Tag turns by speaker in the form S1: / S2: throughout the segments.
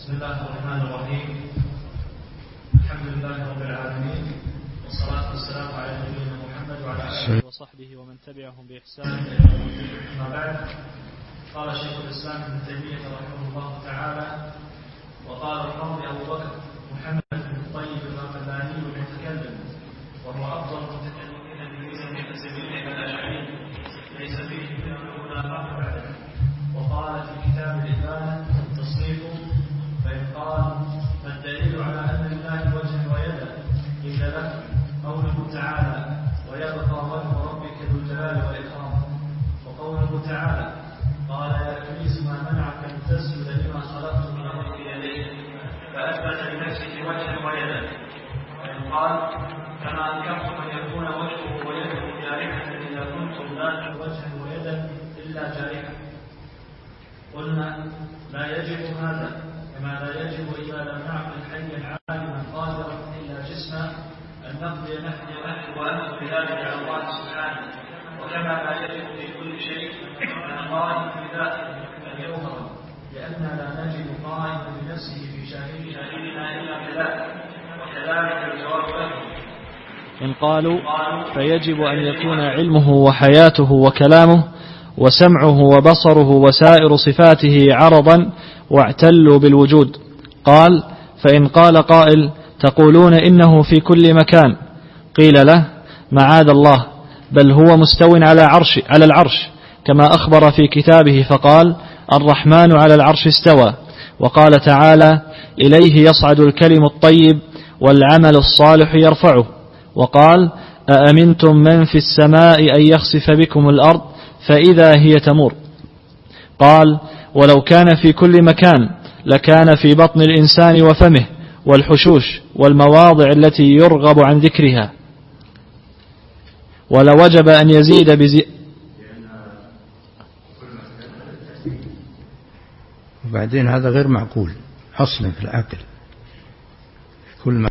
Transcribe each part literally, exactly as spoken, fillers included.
S1: بسم الله الرحمن الرحيم. الحمد لله رب العالمين، والصلاة والسلام على نبينا محمد وعلى آله وصحبه ومن تبعهم بإحسان إلى يوم الدين. أما بعد، قال شيخ الإسلام ابن تيمية رحمه الله تعالى: وقال القاضي أبو بكر محمد بن الطيب الغمداني المتكلم، وهو أفضل المتكلمين بميزة المتكلمين الأشعري، ليس فيه من المنافقة بعده. وقال في كتاب الإبانة التصنيف: فإن قال ما الدليل على أن لله وجها ويدا؟ قيل له: قوله تعالى: ويبقى وجه ربك ذو الجلال والإكرام. وقوله تعالى: قال يا إبليس ما منعك أن تسجد لما خلقت من أرض بيديه، فأثبت لنفسه وجها ويدا. وإن قال: كما أنكرتم أن يكون وجهه ويده جارحة إذا كنتم لا وجها ويدا إلا جارحة، قلنا لا يجب هذا، كما لا يجب إذا لم نعقل حيا عالما قادرا إلا جسما أن نقضي نحن وأنه بذلك على الله سبحانه. وكما لا يجب في كل شيء أن قائم بذاته أن يظهر، لأننا لا نجد قائما بنفسه في شاهدنا إلا كذلك. وكذلك الجواب له:
S2: إن قالوا فيجب أن يكون علمه وحياته وكلامه وسمعه وبصره وسائر صفاته عرضا واعتلوا بالوجود. قال: فإن قال قائل: تقولون إنه في كل مكان، قيل له: معاذ الله، بل هو مستو على عرش على العرش، كما أخبر في كتابه فقال: الرحمن على العرش استوى. وقال تعالى: إليه يصعد الكلم الطيب والعمل الصالح يرفعه. وقال: أأمنتم من في السماء أن يخسف بكم الأرض فإذا هي تمور. قال: ولو كان في كل مكان لكان في بطن الإنسان وفمه والحشوش والمواضع التي يرغب عن ذكرها، ولوجب أن يزيد بزي...
S3: وبعدين هذا غير معقول أصلا في العقل. كل ما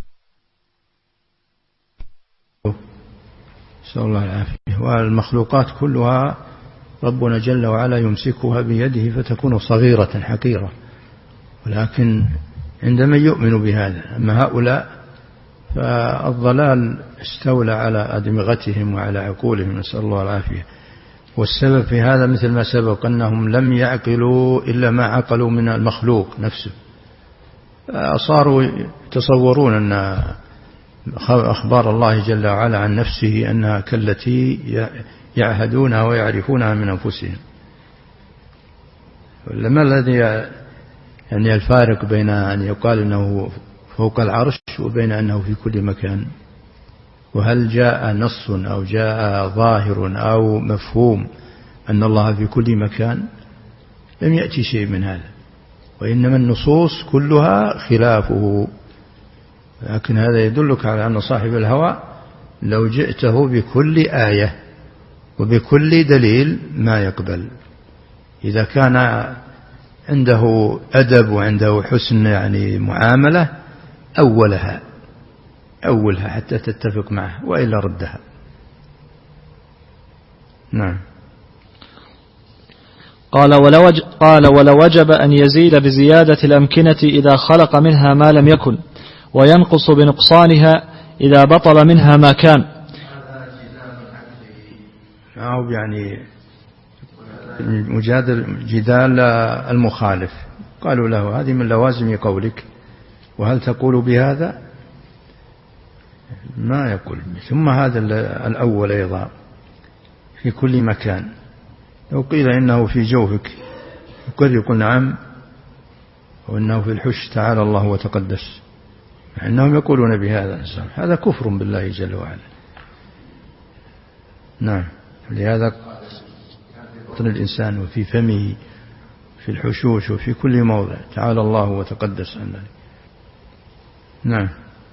S3: نسأل الله العافية. والمخلوقات كلها ربنا جل وعلا يمسكها بيده فتكون صغيرة حقيرة، ولكن عندما يؤمن بهذا. أما هؤلاء فالضلال استولى على أدمغتهم وعلى عقولهم، نسأل الله العافية. والسبب في هذا مثل ما سبق أنهم لم يعقلوا إلا ما عقلوا من المخلوق نفسه، صاروا يتصورون أن أخبار الله جل وعلا عن نفسه أنها كالتي يعهدونها ويعرفونها من أنفسهم. لما الذي يعني الفارق بين أن يقال أنه فوق العرش وبين أنه في كل مكان؟ وهل جاء نص أو جاء ظاهر أو مفهوم أن الله في كل مكان؟ لم يأتي شيء من هذا، وإنما النصوص كلها خلافه. لكن هذا يدلك على أن صاحب الهوى لو جئته بكل آية وبكل دليل ما يقبل. إذا كان عنده أدب وعنده حسن يعني معاملة أولها أولها حتى تتفق معه، وإلا ردها. نعم.
S2: قال: ولوج قال ولوجب أن يزيد بزيادة الأمكنة إذا خلق منها ما لم يكن، وينقص بنقصانها إذا بطل منها ما كان.
S3: أو يعني مجادل جدال المخالف. قالوا له: هذه من لوازم قولك، وهل تقول بهذا؟ ما يقول. ثم هذا الأول أيضا في كل مكان، لو قيل إنه في جوفك قد يقول نعم، وإنه في الحش تعالى الله وتقدس، مع أنهم يقولون بهذا. هذا كفر بالله جل وعلا. نعم. لهذا بطن الإنسان وفي فمه في الحشوش وفي كل موضع تعالى الله وتقدس عن ذلك. نعم.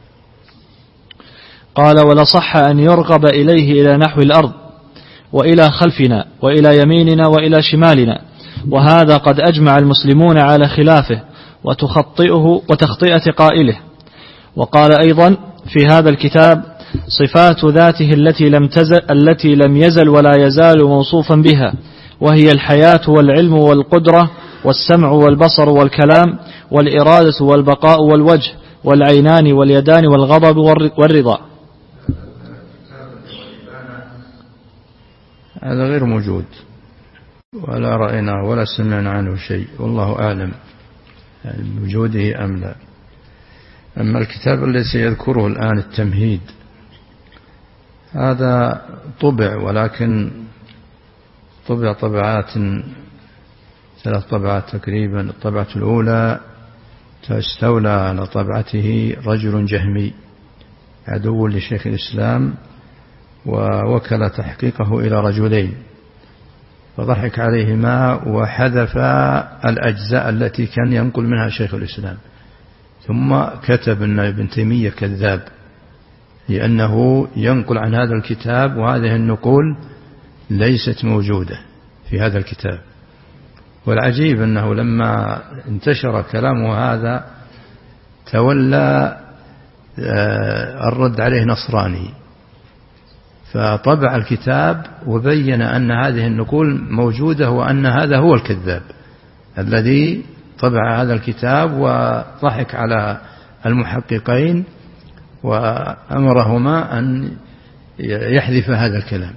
S2: قال: ولصح أن يرغب إليه إلى نحو الأرض وإلى خلفنا وإلى يميننا وإلى شمالنا، وهذا قد أجمع المسلمون على خلافه وتخطئه وتخطئة قائله. وقال أيضا في هذا الكتاب: صفات ذاته التي لم تزل التي لم يزل ولا يزال موصوفا بها، وهي الحياة والعلم والقدرة والسمع والبصر والكلام والإرادة والبقاء والوجه والعينان واليدان والغضب والرضا.
S3: هذا غير موجود ولا رأينا ولا سمعنا عنه شيء، والله أعلم بوجوده أم لا. أما الكتاب الذي سيذكره الآن التمهيد هذا طبع، ولكن طبع طبعات ثلاث طبعات تقريبا. الطبعة الأولى استولى على طبعته رجل جهمي عدو لشيخ الإسلام، ووكل تحقيقه إلى رجلين فضحك عليهما وحذف الأجزاء التي كان ينقل منها شيخ الإسلام، ثم كتب أن ابن تيمية كذاب لأنه ينقل عن هذا الكتاب وهذه النقول ليست موجودة في هذا الكتاب. والعجيب أنه لما انتشر كلامه هذا تولى الرد عليه نصراني، فطبع الكتاب وبين أن هذه النقول موجودة وأن هذا هو الكذاب الذي طبع هذا الكتاب، وضحك على المحققين وأمرهما أن يحذف هذا الكلام.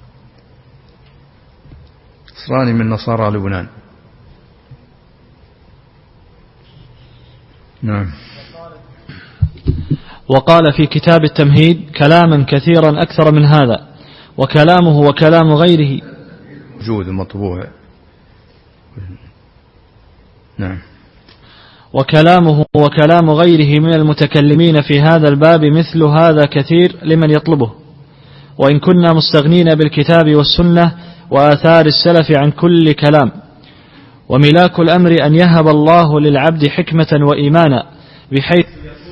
S3: نصراني من نصارى لبنان. نعم.
S2: وقال في كتاب التمهيد كلاما كثيرا أكثر من هذا، وكلامه وكلام غيره
S3: موجود مطبوع. نعم.
S2: وكلامه وكلام غيره من المتكلمين في هذا الباب مثل هذا كثير لمن يطلبه، وإن كنا مستغنين بالكتاب والسنة وآثار السلف عن كل كلام. وملاك الأمر أن يهب الله للعبد حكمة وإيمانا بحيث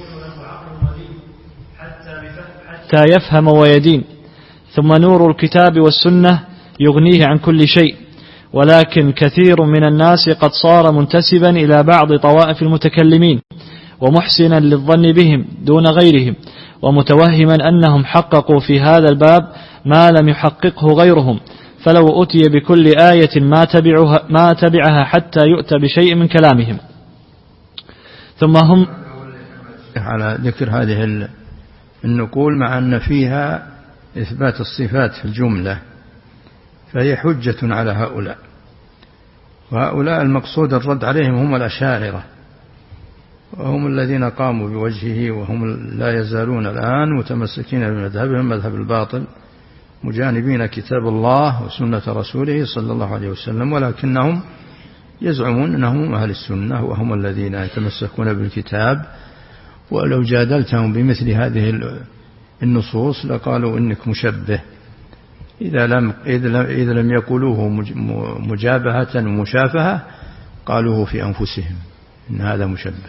S2: حتى يفهم ويدين، ثم نور الكتاب والسنة يغنيه عن كل شيء. ولكن كثير من الناس قد صار منتسبا إلى بعض طوائف المتكلمين ومحسنا للظن بهم دون غيرهم، ومتوهما أنهم حققوا في هذا الباب ما لم يحققه غيرهم، فلو أتي بكل آية ما تبعها, ما تبعها حتى يؤتى بشيء من كلامهم. ثم هم
S3: على ذكر هذه النقول مع أن فيها إثبات الصفات في الجملة، فهي حجة على هؤلاء، وهؤلاء المقصود الرد عليهم هم الأشاعرة، وهم الذين قاموا بوجهه، وهم لا يزالون الآن متمسكين بمذهبهم مذهب الباطل، مجانبين كتاب الله وسنة رسوله صلى الله عليه وسلم، ولكنهم يزعمون أنهم أهل السنة وهم الذين يتمسكون بالكتاب. ولو جادلتهم بمثل هذه النصوص لقالوا إنك مشبه، إذا لم, إذا لم يقولوه مجابهة ومشافهة قالوه في أنفسهم إن هذا مشبه.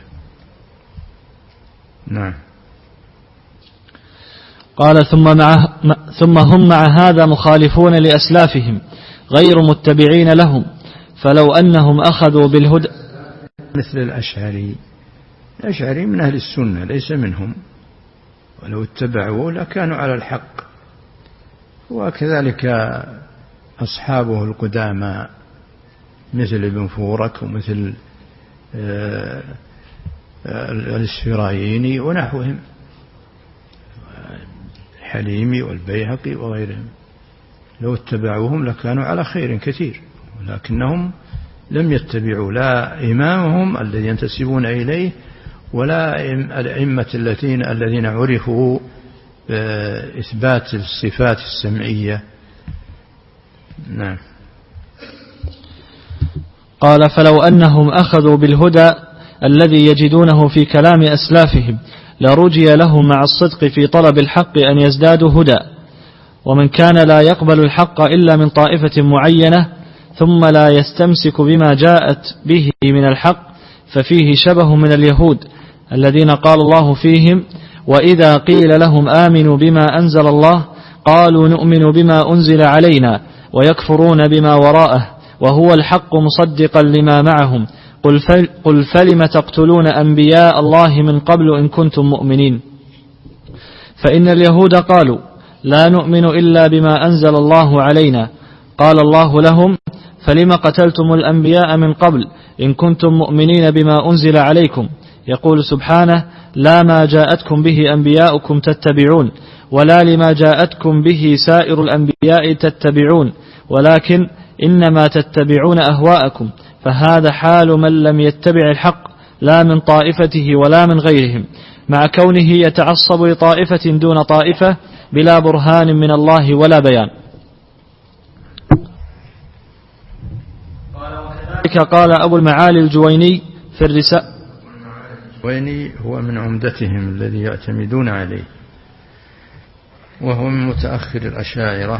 S3: نعم.
S2: قال ثم, مع ثم هم مع هذا مخالفون لأسلافهم غير متبعين لهم، فلو أنهم أخذوا بالهدى
S3: مثل الأشعري. الأشعري من أهل السنة ليس منهم، ولو اتبعوه لكانوا على الحق. وكذلك أصحابه القدامى مثل ابن فورك ومثل الإسفرايني ونحوهم، الحليمي والبيهقي وغيرهم، لو اتبعوهم لكانوا على خير كثير، ولكنهم لم يتبعوا لا إمامهم الذي ينتسبون إليه ولا الأئمة الذين الذين عرفوا بإثبات الصفات السمعية. نعم.
S2: قال فلو أنهم أخذوا بالهدى الذي يجدونه في كلام أسلافهم لرجي لهم مع الصدق في طلب الحق أن يزدادوا هدى. ومن كان لا يقبل الحق إلا من طائفة معينة ثم لا يستمسك بما جاءت به من الحق ففيه شبه من اليهود الذين قال الله فيهم وإذا قيل لهم آمنوا بما أنزل الله قالوا نؤمن بما أنزل علينا ويكفرون بما وراءه وهو الحق مصدقا لما معهم قل, فل قل فلم تقتلون أنبياء الله من قبل إن كنتم مؤمنين. فإن اليهود قالوا لا نؤمن إلا بما أنزل الله علينا قال الله لهم فلم قتلتم الأنبياء من قبل إن كنتم مؤمنين بما أنزل عليكم. يقول سبحانه: لا ما جاءتكم به أنبياؤكم تتبعون، ولا لما جاءتكم به سائر الأنبياء تتبعون، ولكن إنما تتبعون أهواءكم. فهذا حال من لم يتبع الحق لا من طائفته ولا من غيرهم، مع كونه يتعصب لطائفة دون طائفة بلا برهان من الله ولا بيان. قال أبو المعالي الجويني في الرسالة.
S3: الجويني هو من عمدتهم الذي يعتمدون عليه، وهو من متأخر الأشاعرة،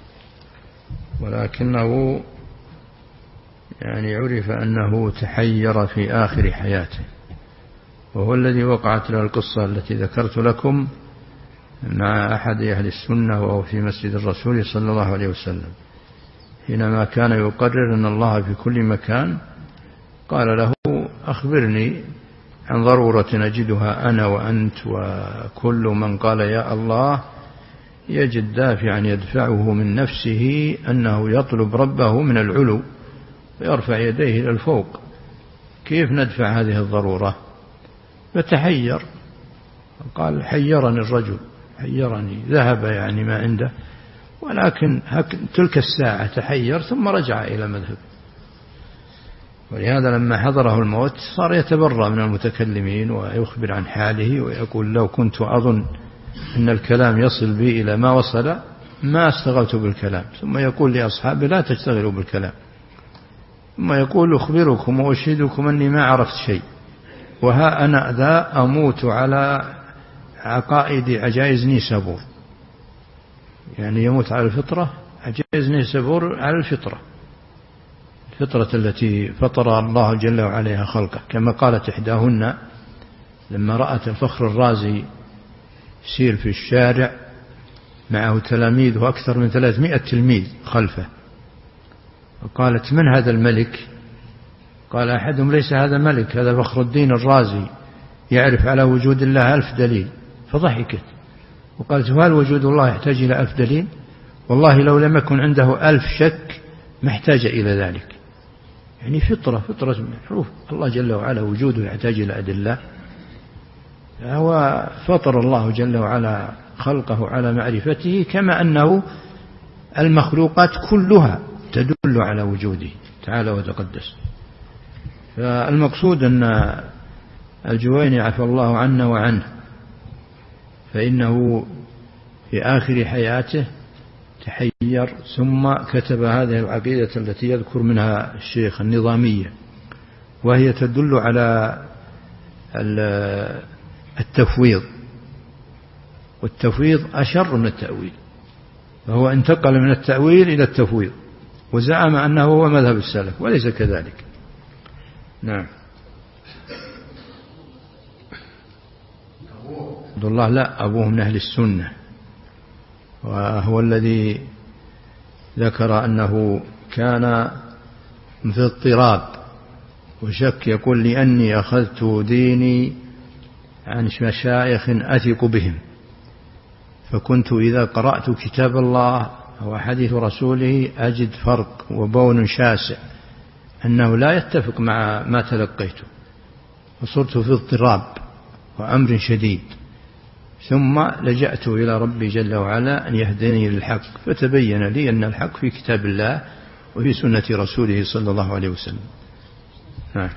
S3: ولكنه يعني عرف أنه تحير في آخر حياته، وهو الذي وقعت له القصة التي ذكرت لكم مع أحد أهل السنة وهو في مسجد الرسول صلى الله عليه وسلم، حينما كان يقرر أن الله في كل مكان، قال له: أخبرني عن ضرورة نجدها أنا وأنت وكل من قال يا الله يجد دافعا يدفعه من نفسه أنه يطلب ربه من العلو ويرفع يديه إلى الفوق، كيف ندفع هذه الضرورة؟ فتحير، قال: حيرني الرجل، حيرني، ذهب يعني ما عنده، ولكن تلك الساعة تحير ثم رجع إلى مذهب. ولهذا لما حضره الموت صار يتبرأ من المتكلمين ويخبر عن حاله ويقول: لو كنت أظن أن الكلام يصل بي إلى ما وصل ما استغلت بالكلام. ثم يقول لأصحابه: لا تشتغلوا بالكلام. ثم يقول: أخبركم وأشهدكم أني ما عرفت شيء، وها أنا ذا أموت على عقائد عجائز نيسابور، يعني يموت على الفطرة، عجائز نيسابور على الفطرة، الفطرة التي فطر الله جل وعلا خلقه، كما قالت إحداهن لما رأت الفخر الرازي يسير في الشارع معه تلاميذ وأكثر من ثلاثمائة تلميذ خلفه، وقالت: من هذا الملك؟ قال أحدهم: ليس هذا ملك، هذا فخر الدين الرازي يعرف على وجود الله ألف دليل. فضحكت وقالت: هل وجود الله يحتاج إلى ألف دليل؟ والله لو لم يكن عنده ألف شك ما احتاج إلى ذلك. يعني فطرة فطرة معروف الله جل وعلا وجوده يحتاج إلى أدلة، هو فطر الله جل وعلا خلقه على معرفته، كما أنه المخلوقات كلها تدل على وجوده تعالى وتقدس. فالمقصود أن الجويني عفى الله عنا وعنه، فإنه في آخر حياته تحير، ثم كتب هذه العقيدة التي يذكر منها الشيخ النظامية، وهي تدل على التفويض، والتفويض أشر من التأويل، فهو انتقل من التأويل إلى التفويض، وزعم أنه هو مذهب السلف وليس كذلك. نعم. عبد الله لا، أبوه من أهل السنة، وهو الذي ذكر أنه كان في اضطراب وشك، يقول: لأني أخذت ديني عن مشايخ أثق بهم، فكنت إذا قرأت كتاب الله أو حديث رسوله أجد فرق وبون شاسع أنه لا يتفق مع ما تلقيته، فصرت في اضطراب وأمر شديد، ثم لجأت إلى ربي جل وعلا أن يهدني للحق، فتبين لي أن الحق في كتاب الله وفي سنة رسوله صلى الله عليه وسلم. ها.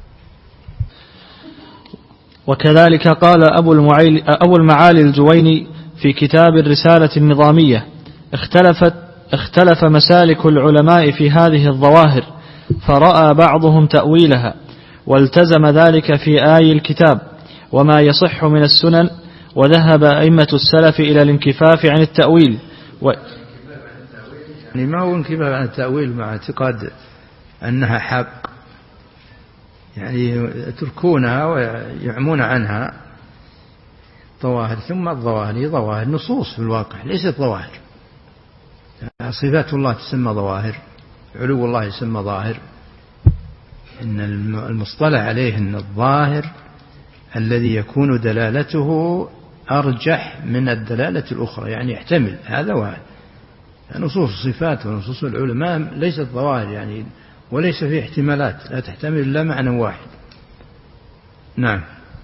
S2: وكذلك قال أبو, أبو المعالي الجويني في كتاب الرسالة النظامية: اختلفت اختلف مسالك العلماء في هذه الظواهر، فرأى بعضهم تأويلها والتزم ذلك في آي الكتاب وما يصح من السنن، وذهب أئمة السلف إلى الانكفاف عن التأويل و...
S3: يعني ما هو انكفاف عن التأويل مع اعتقاد أنها حق، يعني يتركونها ويعمون عنها ظواهر، ثم الظواهر ظواهر نصوص في الواقع ليست ظواهر. صفات الله تسمى ظواهر، علو الله يسمى ظاهر. إن المصطلح عليه أن الظاهر الذي يكون دلالته أرجح من الدلالة الأخرى، يعني يحتمل هذا وهذا، نصوص الصفات ونصوص العلماء ليست ظواهر يعني، وليس فيه احتمالات، لا تحتمل إلا معنى واحد. نعم.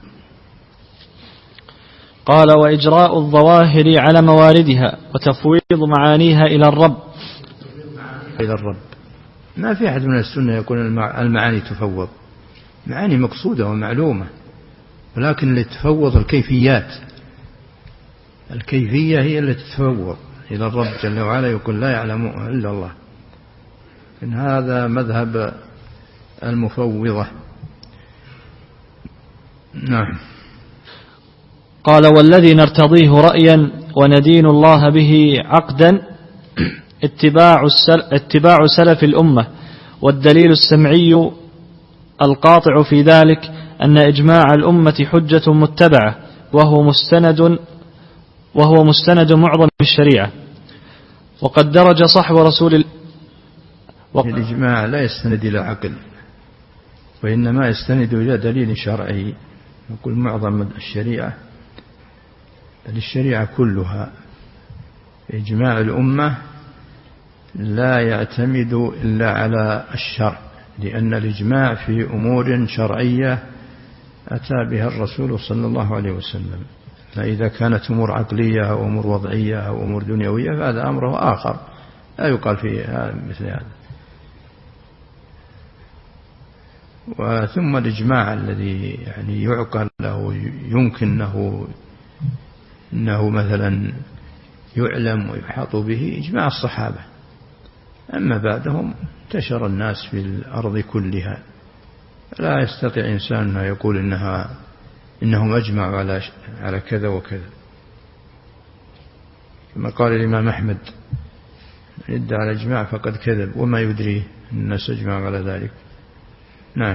S2: قال: وإجراء الظواهر على مواردها وتفويض معانيها إلى الرب.
S3: إلى الرب ما في أحد من السنة يقول المعاني تفوض، معاني مقصودة ومعلومة، ولكن اللي تفوض الكيفيات، الكيفية هي التي تتفوض إلى الرب جل وعلا، يقول لا يعلمها إلا الله. إن هذا مذهب المفوضة. نعم.
S2: قال: والذي نرتضيه رأيا وندين الله به عقدا اتباع, اتباع سلف الأمة، والدليل السمعي القاطع في ذلك أن إجماع الأمة حجة متبعة، وهو مستند وهو مستند معظم الشريعة. وقد درج صحب رسول ال...
S3: وق... الإجماع لا يستند إلى عقل، وإنما يستند إلى دليل شرعي. نقول معظم الشريعة، الشريعة كلها إجماع الأمة لا يعتمد إلا على الشرع، لأن الإجماع في أمور شرعية أتى بها الرسول صلى الله عليه وسلم. فإذا كانت أمور عقلية أو أمور وضعية أو أمور دنيوية فهذا أمره آخر، لا يقال فيه مثل هذا. وثم الإجماع الذي يعني يعقل له يمكن أنه, إنه مثلا يعلم ويحاط به إجماع الصحابة. أما بعدهم انتشر الناس في الأرض كلها، لا يستطيع إنسان أن يقول إنها إنهم أجمعوا على على كذا وكذا. كما قال الإمام أحمد: يدعي على الإجماع فقد كذب وما يدريه الناس أجمعوا على ذلك. نعم.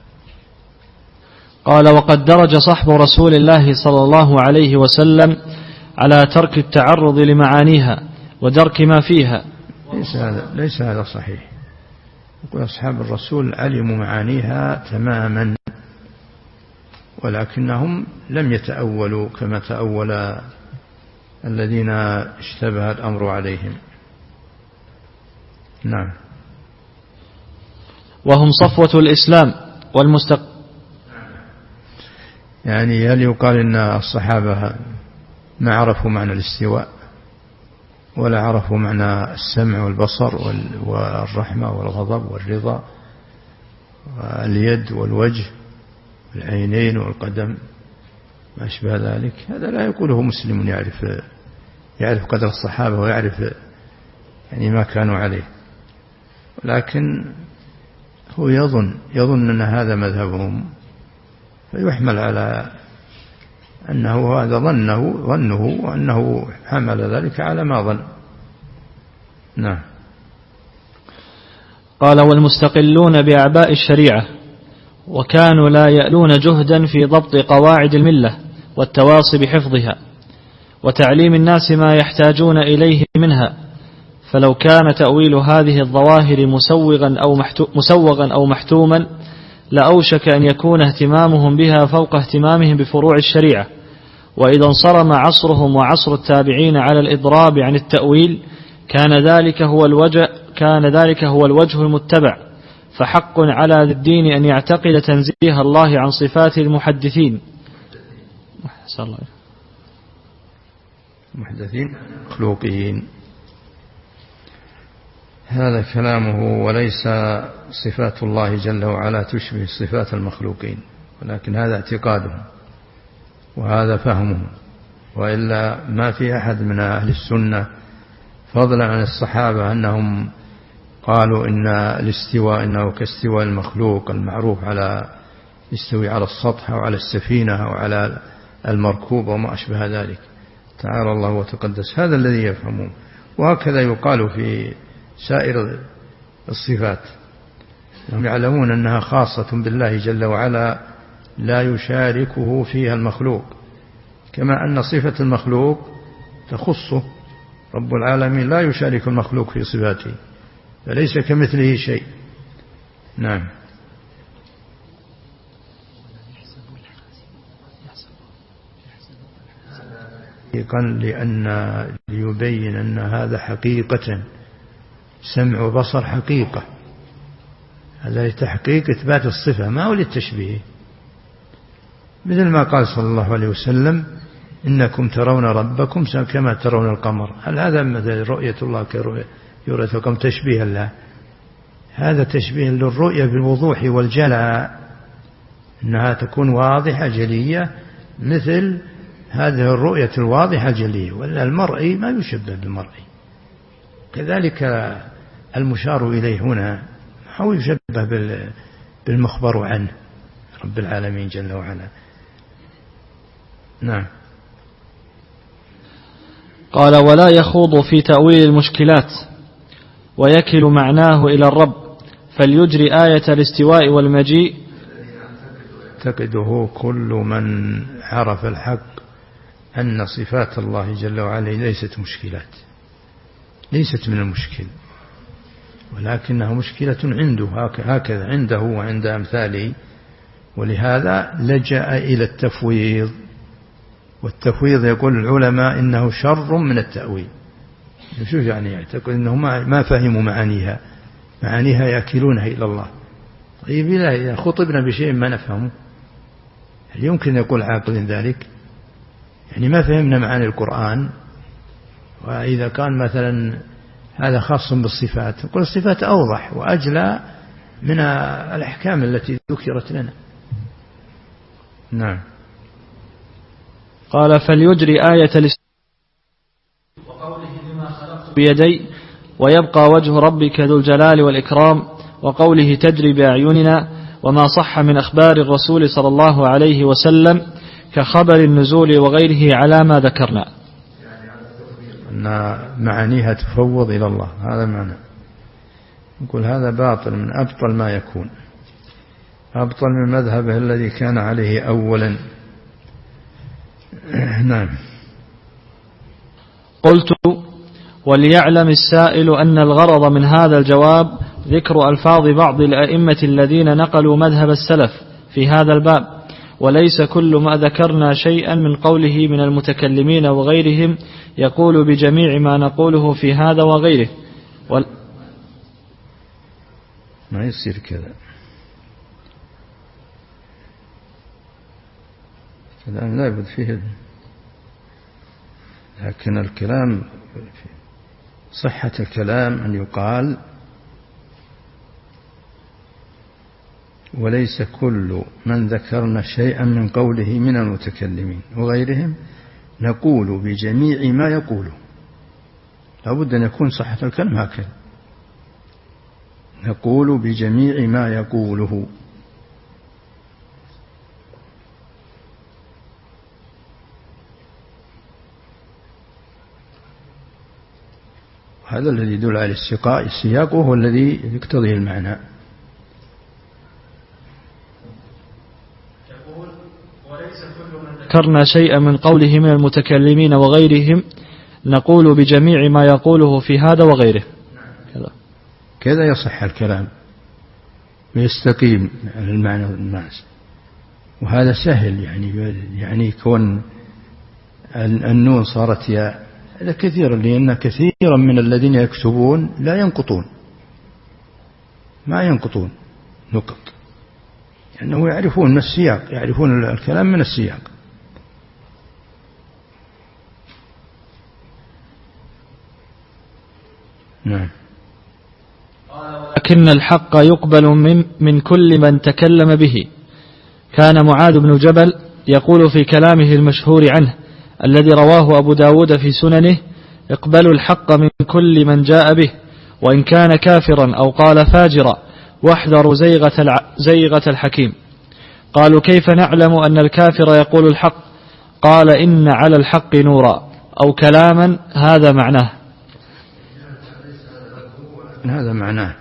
S2: قال: وقد درج صحب رسول الله صلى الله عليه وسلم على ترك التعرض لمعانيها ودرك ما فيها.
S3: ليس هذا, ليس هذا صحيح. يقول أصحاب الرسول علموا معانيها تماما، ولكنهم لم يتأولوا كما تأول الذين اشتبه الأمر عليهم. نعم.
S2: وهم صفوة الإسلام والمستق
S3: يعني هل يقال إن الصحابة ما عرفوا معنى الاستواء، ولا عرفوا معنى السمع والبصر والرحمة والغضب والرضا واليد والوجه والعينين والقدم ما أشبه ذلك؟ هذا لا يقوله مسلم يعرف يعرف قدر الصحابة ويعرف يعني ما كانوا عليه، ولكن هو يظن يظن أن هذا مذهبهم، فيحمل على أنه هذا ظنه ظنه وأنه حمل ذلك على ما ظن. نعم.
S2: قال: والمستقلون بأعباء الشريعة، وكانوا لا يألون جهدا في ضبط قواعد الملة والتواصي بحفظها وتعليم الناس ما يحتاجون إليه منها، فلو كان تأويل هذه الظواهر مسوغا أو, مسوغا أو محتوما لأوشك أن يكون اهتمامهم بها فوق اهتمامهم بفروع الشريعة. وإذا انصرم عصرهم وعصر التابعين على الإضراب عن التأويل كان ذلك هو الوجه كان ذلك هو الوجه المتبع. فحق على الدين أن يعتقد تنزيه الله عن صفات المحدثين
S3: محدثين مخلوقين. هذا كلامه، وليس صفات الله جل وعلا تشبه صفات المخلوقين، ولكن هذا اعتقادهم وهذا فهمهم، وإلا ما في أحد من أهل السنة فضلا عن الصحابة أنهم قالوا إن الاستواء إنه كاستواء المخلوق المعروف على يستوي على السطح أو على السفينة أو على المركوب وما أشبه ذلك. تعالى الله وتقدس، هذا الذي يفهمون. وهكذا يقال في سائر الصفات، هم يعلمون أنها خاصة بالله جل وعلا لا يشاركه فيها المخلوق، كما أن صفة المخلوق تخصه رب العالمين، لا يشارك المخلوق في صفاته، فليس كمثله شيء. نعم. قال لأن ليبين أن هذا حقيقة، سمع وبصر حقيقة، هذا لتحقيق إثبات الصفة ما هو للتشبيه. مثل ما قال صلى الله عليه وسلم إنكم ترون ربكم كما ترون القمر، هل هذا مثل رؤية الله كرؤيتكم تشبيه الله؟ هذا تشبيه للرؤية بالوضوح والجلاء، أنها تكون واضحة جلية مثل هذه الرؤية الواضحة الجلية، ولا المرئي ما يشبه بالمرئي. كذلك المشار إليه هنا هو يشبه بالمخبر عنه رب العالمين جل وعلا. نعم.
S2: قال ولا يخوض في تأويل المشكلات ويكل معناه إلى الرب، فليجري آية الاستواء والمجيء.
S3: يعتقده كل من عرف الحق أن صفات الله جل وعلا ليست مشكلات، ليست من المشكل، ولكنها مشكلة عنده هكذا عنده وعند أمثاله، ولهذا لجأ إلى التفويض. والتفويض يقول العلماء إنه شر من التأويل. شو يعني؟ يعتقد أنه ما فهموا معانيها، معانيها يأكلونها إلى الله. طيب إذا خطبنا بشيء ما نفهمه، هل يمكن يقول عاقل ذلك؟ يعني ما فهمنا معاني القرآن. وإذا كان مثلا هذا خاص بالصفات، يقول الصفات أوضح وأجلى من الأحكام التي ذكرت لنا. نعم.
S2: قال فليجري آية الاستواء وقوله بما خلقت بيدي ويبقى وجه ربك ذو الجلال والإكرام، وقوله تجري بأعيننا، وما صح من أخبار الرسول صلى الله عليه وسلم كخبر النزول وغيره على ما ذكرنا.
S3: أن معانيها تفوض إلى الله، هذا معنى. نقول هذا باطل من أبطل ما يكون، أبطل من مذهبه الذي كان عليه أولا. نعم.
S2: قلت وليعلم السائل أن الغرض من هذا الجواب ذكر ألفاظ بعض الأئمة الذين نقلوا مذهب السلف في هذا الباب، وليس كل ما ذكرنا شيئا من قوله من المتكلمين وغيرهم يقول بجميع ما نقوله في هذا وغيره. وال...
S3: ما يصير كذا، الكلام لا يبد فيه، لكن الكلام صحة الكلام أن يقال وليس كل من ذكرنا شيئا من قوله من المتكلمين وغيرهم نقول بجميع ما يقوله. لابد أن يكون صحة الكلام هكذا، نقول بجميع ما يقوله. هذا الذي يدل على السياق، السياق هو الذي يقتضي المعنى.
S2: ذكرنا شيئا من قوله من المتكلمين وغيرهم نقول بجميع ما يقوله في هذا وغيره. كذا
S3: كذا يصح الكلام ويستقيم على المعنى الناس، وهذا سهل. يعني يعني كون النون صارت ياء هذا كثير، لأن كثيرا من الذين يكتبون لا ينقطون، ما ينقطون نقط، لأنه يعرفون من السياق، يعرفون الكلام من السياق. نعم.
S2: لكن الحق يقبل من, من كل من تكلم به. كان معاذ بن جبل يقول في كلامه المشهور عنه الذي رواه أبو داود في سننه: اقبلوا الحق من كل من جاء به وإن كان كافرا أو قال فاجرا، واحذروا زيغة, زيغة الحكيم. قالوا كيف نعلم أن الكافر يقول الحق؟ قال إن على الحق نورا أو كلاما، هذا معناه.
S3: هذا معناه.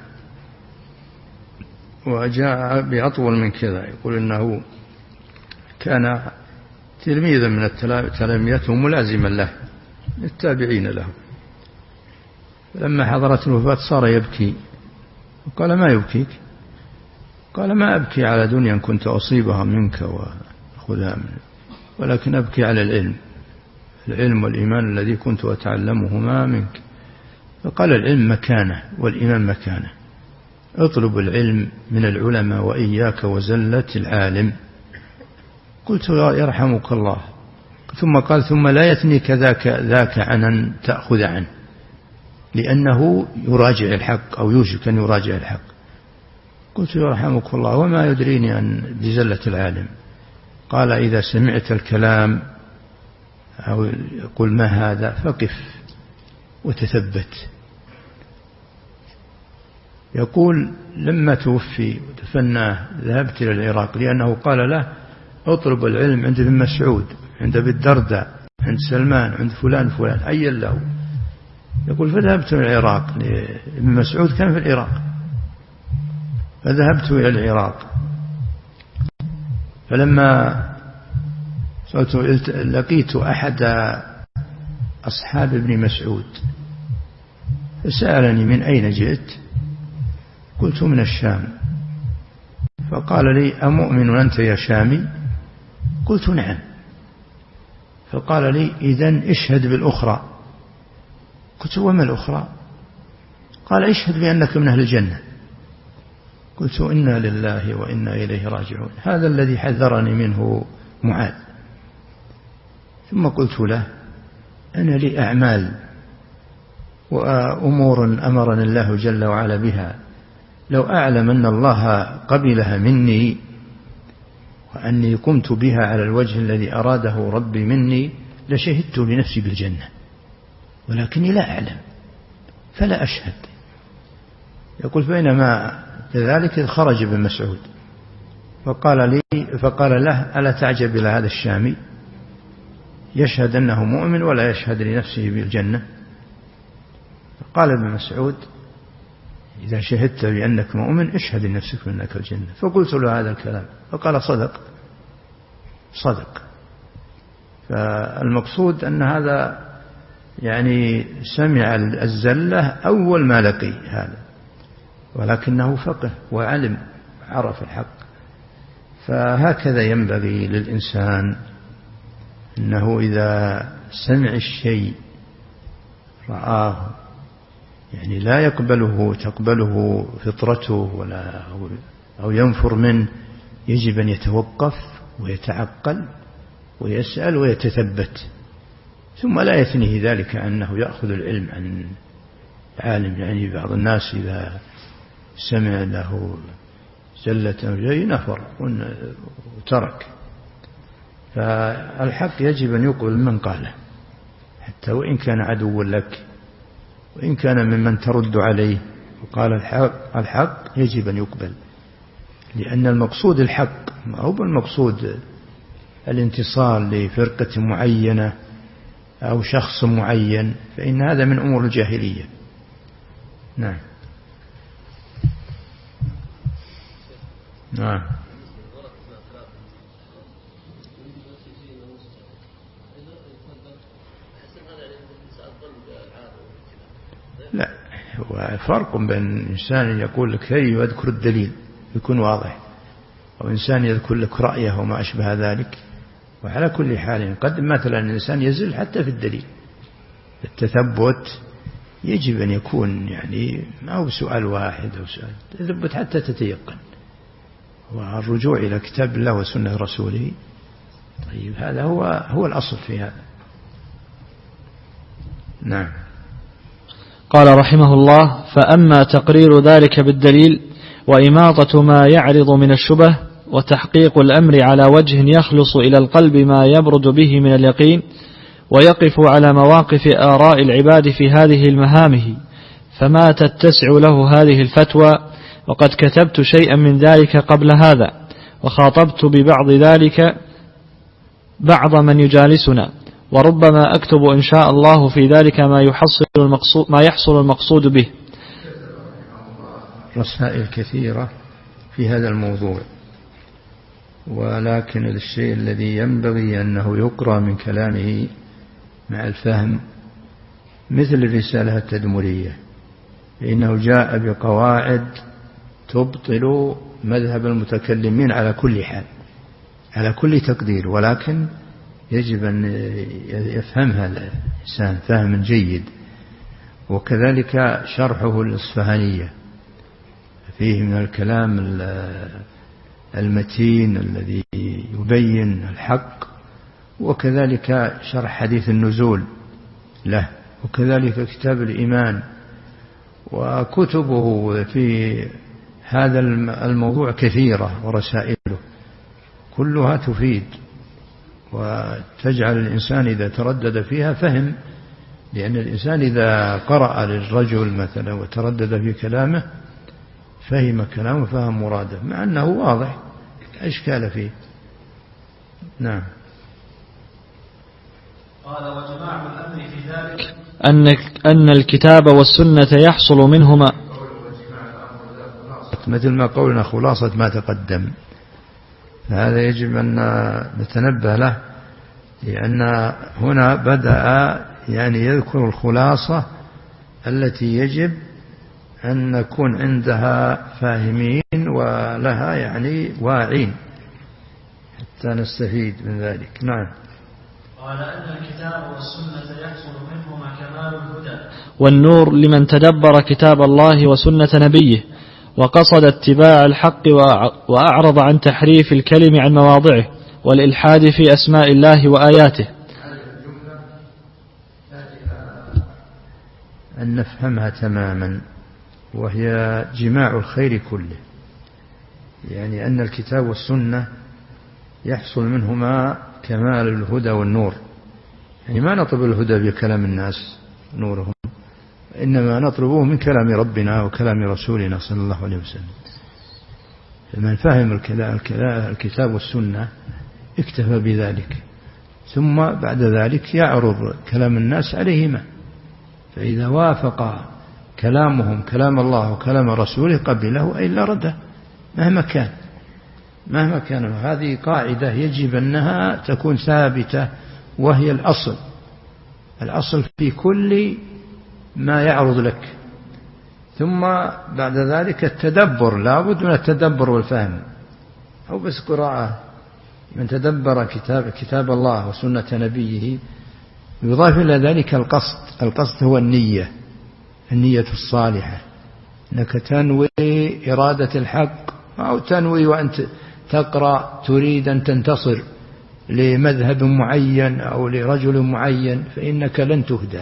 S3: وجاء بأطول من كذا، يقول إنه كان تلميذا من تلاميذه ملازما له التابعين له، لما حضرت الوفاة صار يبكي، وقال ما يبكيك؟ قال ما أبكي على دنيا كنت أصيبها منك وأخذها منك، ولكن أبكي على العلم العلم والإيمان الذي كنت أتعلمهما منك. فقال العلم مكانة والإيمان مكانة، اطلب العلم من العلماء وإياك وزلة العالم. قلت يرحمك الله. ثم قال ثم لا يثنيك ذاك, ذاك عن أن تأخذ عنه، لأنه يراجع الحق أو يوشك أن يراجع الحق. قلت يرحمك الله وما يدريني أن بزلة العالم. قال إذا سمعت الكلام أو يقول ما هذا فقف وتثبت. يقول لما توفي ودفناه ذهبت إلى العراق، لأنه قال له اطلب العلم عند ابن مسعود، عند ابي الدرداء، عند سلمان، عند فلان فلان أي له. يقول فذهبت إلى العراق، ابن مسعود كان في العراق، فذهبت إلى العراق. فلما لقيت أحد أصحاب ابن مسعود فسألني من أين جئت؟ قلت من الشام. فقال لي أمؤمن أنت يا شامي؟ قلت نعم. فقال لي إذن اشهد بالأخرى. قلت وما الأخرى؟ قال اشهد بأنك من أهل الجنة. قلت إنا لله وإنا إليه راجعون. هذا الذي حذرني منه معاذ. ثم قلت له أنا لي أعمال وأمور أمرني الله جل وعلا بها، لو أعلم أن الله قبلها مني وأني قمت بها على الوجه الذي أراده ربي مني لشهدت لنفسي بالجنة، ولكني لا أعلم فلا أشهد. يقول بينما كذلك خرج ابن مسعود فقال لي فقال له ألا تعجب إلى هذا الشامي يشهد أنه مؤمن ولا يشهد لنفسه بالجنة؟ قال ابن مسعود إذا شهدت بأنك مؤمن اشهد لنفسك بأنك الجنة. فقلت له هذا الكلام فقال صدق صدق. فالمقصود أن هذا يعني سمع الزلة أول ما لقي هذا، ولكنه فقه وعلم عرف الحق. فهكذا ينبغي للإنسان أنه إذا سمع الشيء رآه يعني لا يقبله تقبله فطرته ولا أو ينفر منه، يجب أن يتوقف ويتعقل ويسأل ويتثبت، ثم لا يثنيه ذلك أنه يأخذ العلم عن عالم. يعني بعض الناس إذا سمع له زلة جاي نفر وترك. فالحق يجب أن يقبل من قاله حتى وإن كان عدو لك وإن كان ممن ترد عليه وقال الحق, الحق يجب أن يقبل، لأن المقصود الحق ما هو المقصود الانتصار لفرقة معينة أو شخص معين، فإن هذا من أمور الجاهلية. نعم نعم لا، هو فرق بين إنسان يقول لك هي ويذكر الدليل يكون واضح، أو إنسان يذكر لك رأيه وما أشبه ذلك. وعلى كل حال قد مثلا الإنسان يزل حتى في الدليل. التثبت يجب أن يكون يعني ما هو سؤال واحد أو سؤال، تثبت حتى تتيقن، والرجوع إلى كتاب الله وسنة رسوله. طيب هذا هو هو الأصل في هذا. نعم.
S2: قال رحمه الله: فأما تقرير ذلك بالدليل وإماطة ما يعرض من الشبه وتحقيق الأمر على وجه يخلص إلى القلب ما يبرد به من اليقين ويقف على مواقف آراء العباد في هذه المهامه، فما تتسع له هذه الفتوى، وقد كتبت شيئا من ذلك قبل هذا، وخاطبت ببعض ذلك بعض من يجالسنا، وربما أكتب إن شاء الله في ذلك ما يحصل المقصود, ما يحصل المقصود به.
S3: رسائل كثيرة في هذا الموضوع، ولكن الشيء الذي ينبغي أنه يقرأ من كلامه مع الفهم مثل الرسالة التدمرية، لأنه جاء بقواعد تبطل مذهب المتكلمين على كل حال على كل تقدير، ولكن يجب أن يفهمها الإنسان فهم جيد. وكذلك شرحه الإصفهانية فيه من الكلام المتين الذي يبين الحق، وكذلك شرح حديث النزول له، وكذلك كتاب الإيمان، وكتبه في هذا الموضوع كثيرة ورسائله كلها تفيد وتجعل الإنسان إذا تردد فيها فهم. لأن الإنسان إذا قرأ للرجل مثلا وتردد في كلامه فهم كلامه فهم مراده، مع أنه واضح أشكال فيه. نعم.
S1: قال وجماع الأمر في ذلك
S2: أن أن الكتاب والسنة يحصل منهما،
S3: مثل ما قولنا خلاصة ما تقدم، فهذا يجب أن نتنبه له، لأن هنا بدأ يعني يذكر الخلاصة التي يجب أن نكون عندها فاهمين ولها يعني واعين حتى نستفيد من ذلك. نعم.
S1: قال أن الكتاب والسنة يحصل منهما كمال الهدى
S2: والنور لمن تدبر كتاب الله وسنة نبيه وقصد اتباع الحق وأعرض عن تحريف الكلم عن مواضعه والإلحاد في أسماء الله وآياته.
S3: أن نفهمها تماما، وهي جماع الخير كله، يعني أن الكتاب والسنة يحصل منهما كمال الهدى والنور. يعني ما نطلب الهدى بكلام الناس نورهم، إنما نطلبه من كلام ربنا وكلام رسولنا صلى الله عليه وسلم. فمن فهم الكتاب والسنة اكتفى بذلك، ثم بعد ذلك يعرض كلام الناس عليهما، فإذا وافق كلامهم كلام الله وكلام رسوله قبله أي لا رده مهما كان مهما كان. هذه قاعدة يجب أنها تكون ثابتة، وهي الأصل الأصل في كل ما يعرض لك. ثم بعد ذلك التدبر، لا بد من التدبر والفهم، أو بس قراءة. من تدبر كتاب, كتاب الله وسنة نبيه يضاف إلى ذلك القصد. القصد هو النية، النية الصالحة، أنك تنوي إرادة الحق، أو تنوي وأنت تقرأ تريد أن تنتصر لمذهب معين أو لرجل معين، فإنك لن تهدى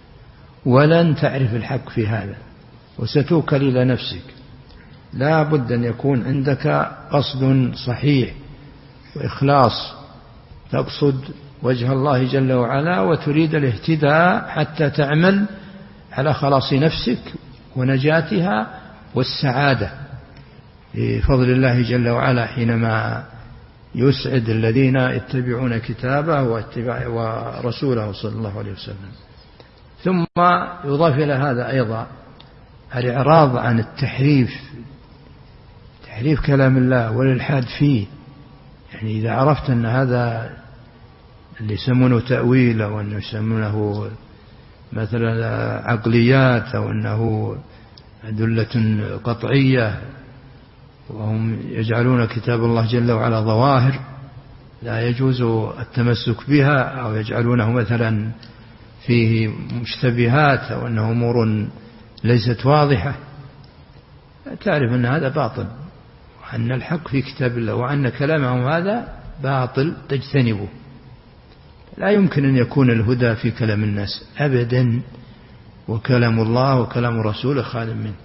S3: ولن تعرف الحق في هذا، وستوكل إلى نفسك. لا بد أن يكون عندك قصد صحيح وإخلاص، تقصد وجه الله جل وعلا وتريد الاهتداء حتى تعمل على خلاص نفسك ونجاتها والسعادة بفضل الله جل وعلا، حينما يسعد الذين يتبعون كتابه ورسوله صلى الله عليه وسلم. ثم يضاف إلى هذا أيضا الإعراض عن التحريف، تحريف كلام الله والإلحاد فيه. يعني إذا عرفت أن هذا اللي يسمونه تأويل، أو أنه يسمونه مثلا عقليات، أو أنه أدلة قطعية، وهم يجعلون كتاب الله جل وعلا ظواهر لا يجوز التمسك بها، أو يجعلونه مثلا فيه مشتبهات، أو أنه أمور ليست واضحة، تعرف أن هذا باطل، وأن الحق في كتاب الله، وأن كلامهم هذا باطل تجتنبه. لا يمكن أن يكون الهدى في كلام الناس أبدا، وكلام الله وكلام رسوله خال منه.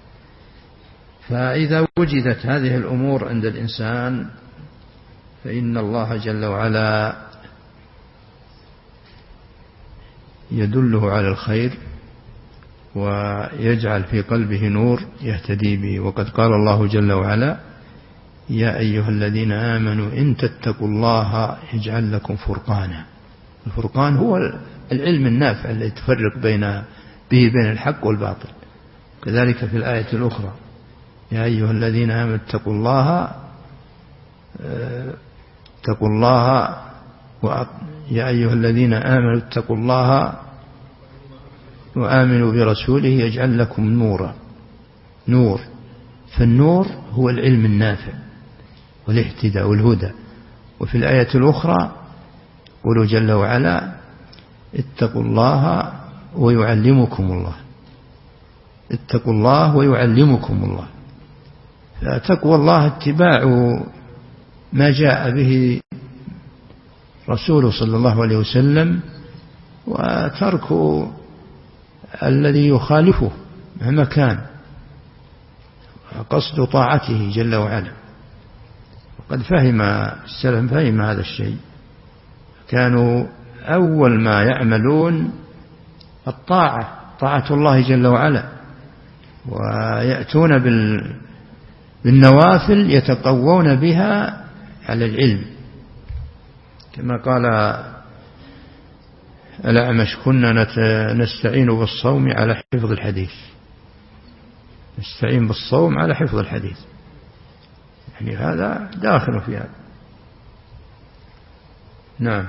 S3: فإذا وجدت هذه الأمور عند الإنسان فإن الله جل وعلا يدله على الخير ويجعل في قلبه نور يهتدي به. وقد قال الله جل وعلا: يا أيها الذين آمنوا إن تتقوا الله يجعل لكم فرقانا. الفرقان هو العلم النافع الذي تفرق بين به بين الحق والباطل. كذلك في الآية الأخرى: يا أيها الذين آمنوا اتقوا الله اتقوا الله يا أيها الذين آمنوا اتقوا الله وآمنوا برسوله يجعل لكم نورا. نور، فالنور هو العلم النافع والاهتداء والهدى. وفي الآية الأخرى: يقول جل وعلا اتقوا الله ويعلمكم الله، اتقوا الله ويعلمكم الله. فتقوى الله اتباع ما جاء به رسوله صلى الله عليه وسلم، وترك الذي يخالفه مهما كان، قصد طاعته جل وعلا. وقد فهم السلف فهم هذا الشيء، كانوا أول ما يعملون الطاعة، طاعة الله جل وعلا، ويأتون بالنوافل يتقوون بها على العلم، كما قال الأعمش كنا نستعين بالصوم على حفظ الحديث، نستعين بالصوم على حفظ الحديث، يعني هذا داخل في هذا. نعم.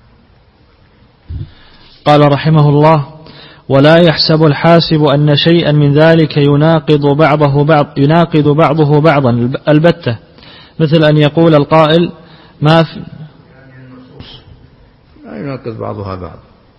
S2: قال رحمه الله: ولا يحسب الحاسب أن شيئا من ذلك يناقض بعضه بعض يناقض بعضه بعضا البتة، مثل أن يقول القائل ما في
S3: لا يناقض بعضها بعض،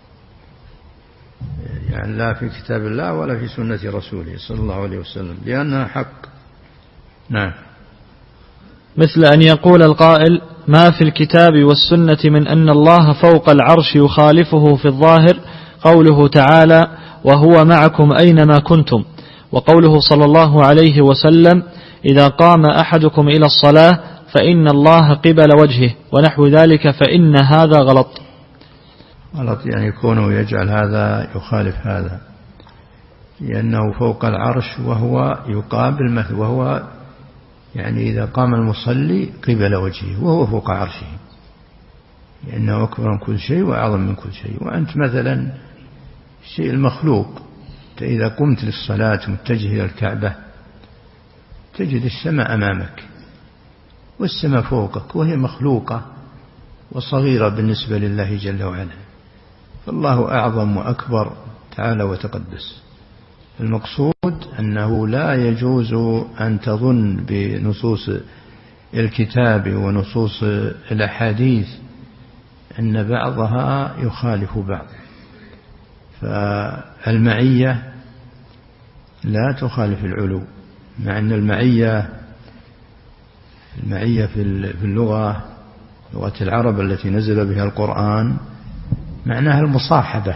S3: يعني لا في كتاب الله ولا في سنة رسوله صلى الله عليه وسلم، لأنها حق. نعم.
S2: مثل أن يقول القائل ما في الكتاب والسنة من أن الله فوق العرش يخالفه في الظاهر قوله تعالى وهو معكم أينما كنتم، وقوله صلى الله عليه وسلم إذا قام أحدكم إلى الصلاة فإن الله قبل وجهه ونحو ذلك، فإن هذا غلط.
S3: غلط يعني كونه يجعل هذا يخالف هذا، لأنه فوق العرش وهو يقابل مثل، وهو يعني إذا قام المصلي قبل وجهه وهو فوق عرشه، لأنه أكبر من كل شيء وأعظم من كل شيء. وأنت مثلا الشيء المخلوق، إذا قمت للصلاة متجه إلى الكعبة تجد السماء أمامك والسماء فوقك، وهي مخلوقة وصغيرة بالنسبة لله جل وعلا، فالله أعظم وأكبر تعالى وتقدس. المقصود أنه لا يجوز أن تظن بنصوص الكتاب ونصوص الأحاديث أن بعضها يخالف بعض، فالمعية لا تخالف العلو، مع أن المعية المعية في اللغة لغة العرب التي نزل بها القرآن معناها المصاحبة،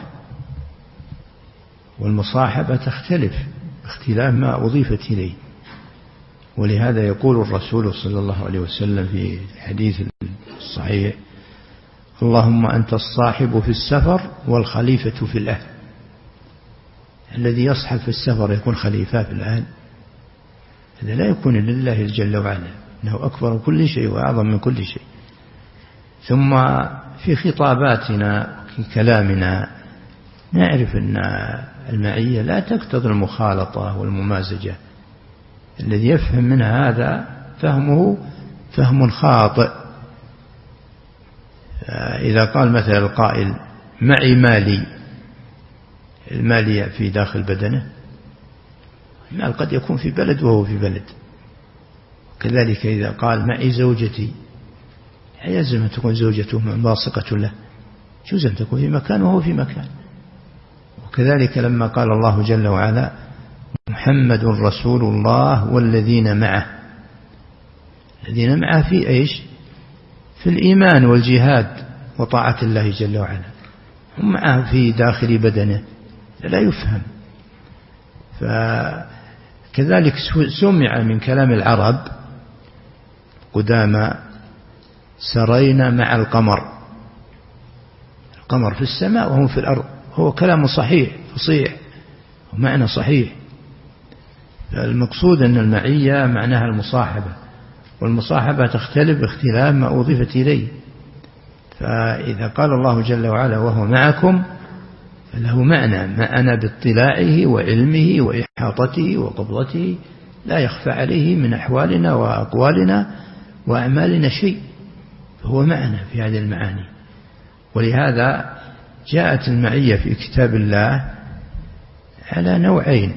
S3: والمصاحبة تختلف باختلاف ما أضيفت إليه. ولهذا يقول الرسول صلى الله عليه وسلم في الحديث الصحيح اللهم أنت الصاحب في السفر والخليفة في الأهل. الذي يصحب في السفر يكون خليفة في الأهل، هذا لا يكون لله جل وعلا، إنه أكبر كل شيء وأعظم من كل شيء. ثم في خطاباتنا في كلامنا نعرف أن المعية لا تقتضي المخالطة والممازجة، الذي يفهم من هذا فهمه فهم خاطئ. إذا قال مثلا القائل معي مالي، المالي في داخل بدنه، المال قد يكون في بلد وهو في بلد. كذلك إذا قال معي زوجتي، يلزم أن تكون زوجته منبثقة له، يجوز أن تكون في مكان وهو في مكان. وكذلك لما قال الله جل وعلا محمد رسول الله والذين معه، الذين معه في إيش؟ في الإيمان والجهاد وطاعة الله جل وعلا، هم معه في داخل بدنه، لا يفهم. فكذلك سمع من كلام العرب قدامى سرينا مع القمر، القمر في السماء وهم في الأرض، هو كلام صحيح فصيح ومعنى صحيح. المقصود أن المعية معناها المصاحبة، والمصاحبة تختلف باختلاف ما أضيفت إليه. فإذا قال الله جل وعلا وهو معكم فله معنى معنى باطلاعه وعلمه وإحاطته وقبضته، لا يخفى عليه من أحوالنا وأقوالنا وأعمالنا شيء، فهو معنى في هذه المعاني. ولهذا جاءت المعية في كتاب الله على نوعين،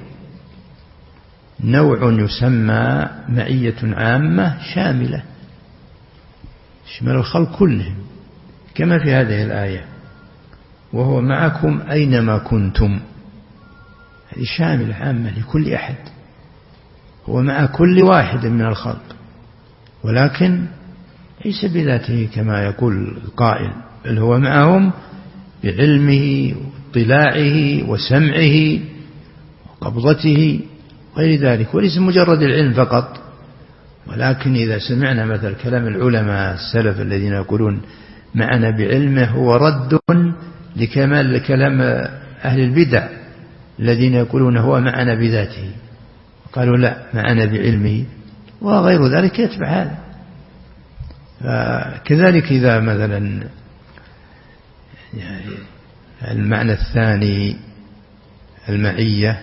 S3: نوع يسمى معية عامة شاملة، شمال الخلق كلهم، كما في هذه الآية وهو معكم أينما كنتم، هذه شاملة عامة لكل أحد، هو مع كل واحد من الخلق، ولكن ليس بذاته كما يقول القائل، بل هو معهم بعلمه واطلاعه وسمعه وقبضته غير ذلك، وليس مجرد العلم فقط. ولكن إذا سمعنا مثل كلام العلماء السلف الذين يقولون معنا بعلمه، هو رد لكمال كلام أهل البدع الذين يقولون هو معنا بذاته، قالوا لا معنا بعلمه، وغير ذلك يتبع هذا. كذلك إذا مثلا المعنى الثاني المعية،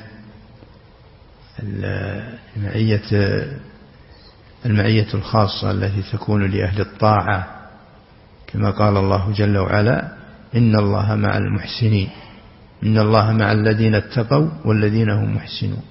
S3: المعية المعية الخاصة التي تكون لأهل الطاعة، كما قال الله جل وعلا إن الله مع المحسنين، إن الله مع الذين اتقوا والذين هم محسنون.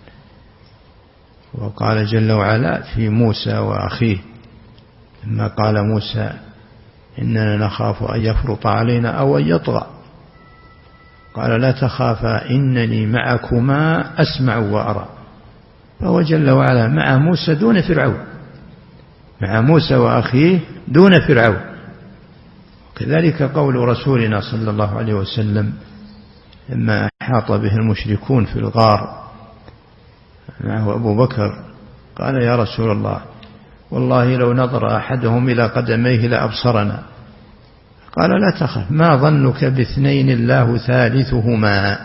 S3: وقال جل وعلا في موسى وأخيه لما قال موسى إننا نخاف أن يفرط علينا أو أن يطغى، قال لا تخافا إنني معكما أسمع وأرى. فهو جل وعلا مع موسى دون فرعون، مع موسى وأخيه دون فرعون. كذلك قول رسولنا صلى الله عليه وسلم لما أحاط به المشركون في الغار معه أبو بكر، قال يا رسول الله والله لو نظر أحدهم إلى قدميه لأبصرنا، قال لا تخف ما ظنك باثنين الله ثالثهما،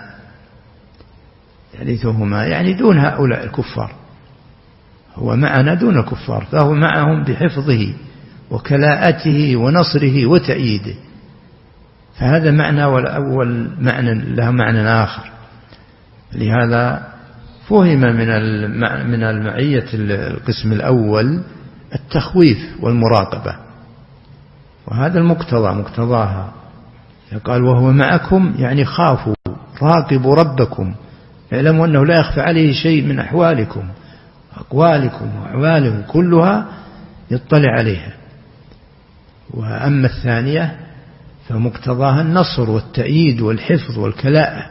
S3: ثالثهما يعني دون هؤلاء الكفار، هو معنا دون الكفار، فهو معهم بحفظه وكلاءته ونصره وتأييده. فهذا معنى، والأول معنى له معنى آخر. لهذا فهم من من المعية القسم الأول التخويف والمراقبة، وهذا المقتضى مقتضاها. قال وهو معكم يعني خافوا راقبوا ربكم، اعلموا أنه لا يخفى عليه شيء من أحوالكم أقوالكم وأحوالهم كلها يطلع عليها. وأما الثانية فمقتضاها النصر والتأييد والحفظ والكلاءة،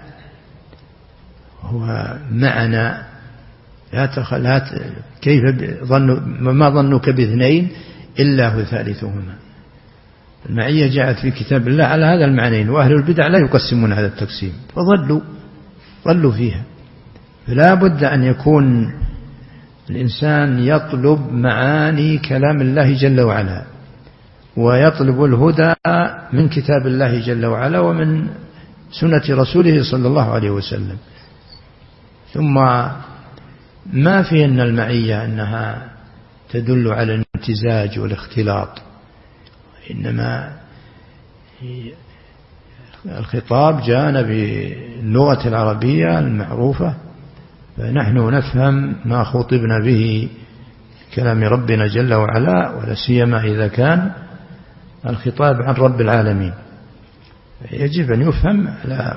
S3: هو معنا لا تخل كيف ظن ما ظنك باثنين إلا هو ثالثهما. المعية جاءت في كتاب الله على هذا المعنيين، وأهل البدع لا يقسمون هذا التقسيم فظلوا ظلوا فيها. فلا بد أن يكون الإنسان يطلب معاني كلام الله جل وعلا، ويطلب الهدى من كتاب الله جل وعلا ومن سنة رسوله صلى الله عليه وسلم. ثم ما في أن المعية أنها تدل على الامتزاج والاختلاط، إنما الخطاب جاءنا باللغة العربية المعروفة، فنحن نفهم ما خطبنا به كلام ربنا جل وعلا، ولا سيما إذا كان الخطاب عن رب العالمين يجب أن يفهم. لا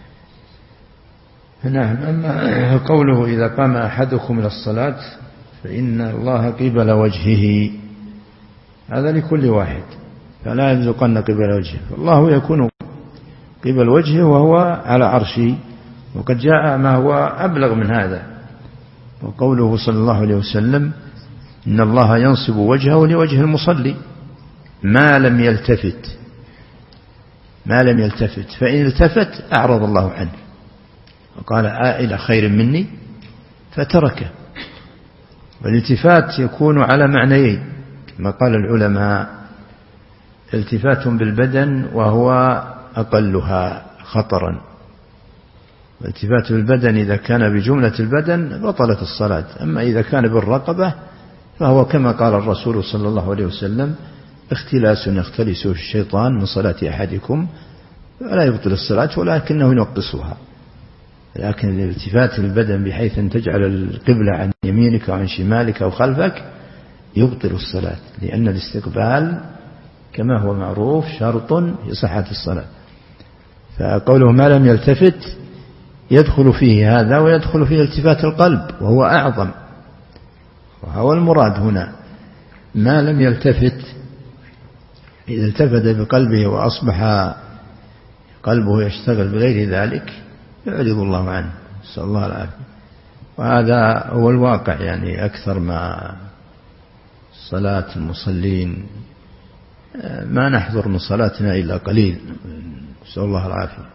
S3: نعم. أما قوله إذا قام أحدكم إلى الصلاة فإن الله قبل وجهه، هذا لكل واحد، فلا يلزقن قبل وجهه، فالله يكون قبل وجهه وهو على عرشه. وقد جاء ما هو أبلغ من هذا، وقوله صلى الله عليه وسلم إن الله ينصب وجهه لوجه المصلي ما لم يلتفت، ما لم يلتفت، فإن التفت أعرض الله عنه، وقال إلى خير مني فتركه. والالتفات يكون على معنيين كما قال العلماء، التفات بالبدن وهو أقلها خطرا، والتفات بالبدن إذا كان بجملة البدن بطلت الصلاة، أما إذا كان بالرقبة فهو كما قال الرسول صلى الله عليه وسلم اختلاس يختلسه الشيطان من صلاة أحدكم فلا يبطل الصلاة ولكنه ينقصها. لكن الالتفات بالبدن بحيث أن تجعل القبلة عن يمينك وعن شمالك أو خلفك يبطل الصلاة، لأن الاستقبال كما هو معروف شرط في صحة الصلاة. فقوله ما لم يلتفت يدخل فيه هذا، ويدخل فيه التفات القلب وهو أعظم، وهو المراد هنا ما لم يلتفت إذا التفت بقلبه وأصبح قلبه يشتغل بغير ذلك يعرض الله عنه، نسأل الله العافية. وهذا هو الواقع، يعني أكثر ما صلاة المصلين ما نحضر من صلاتنا إلا قليل، نسأل الله العافية.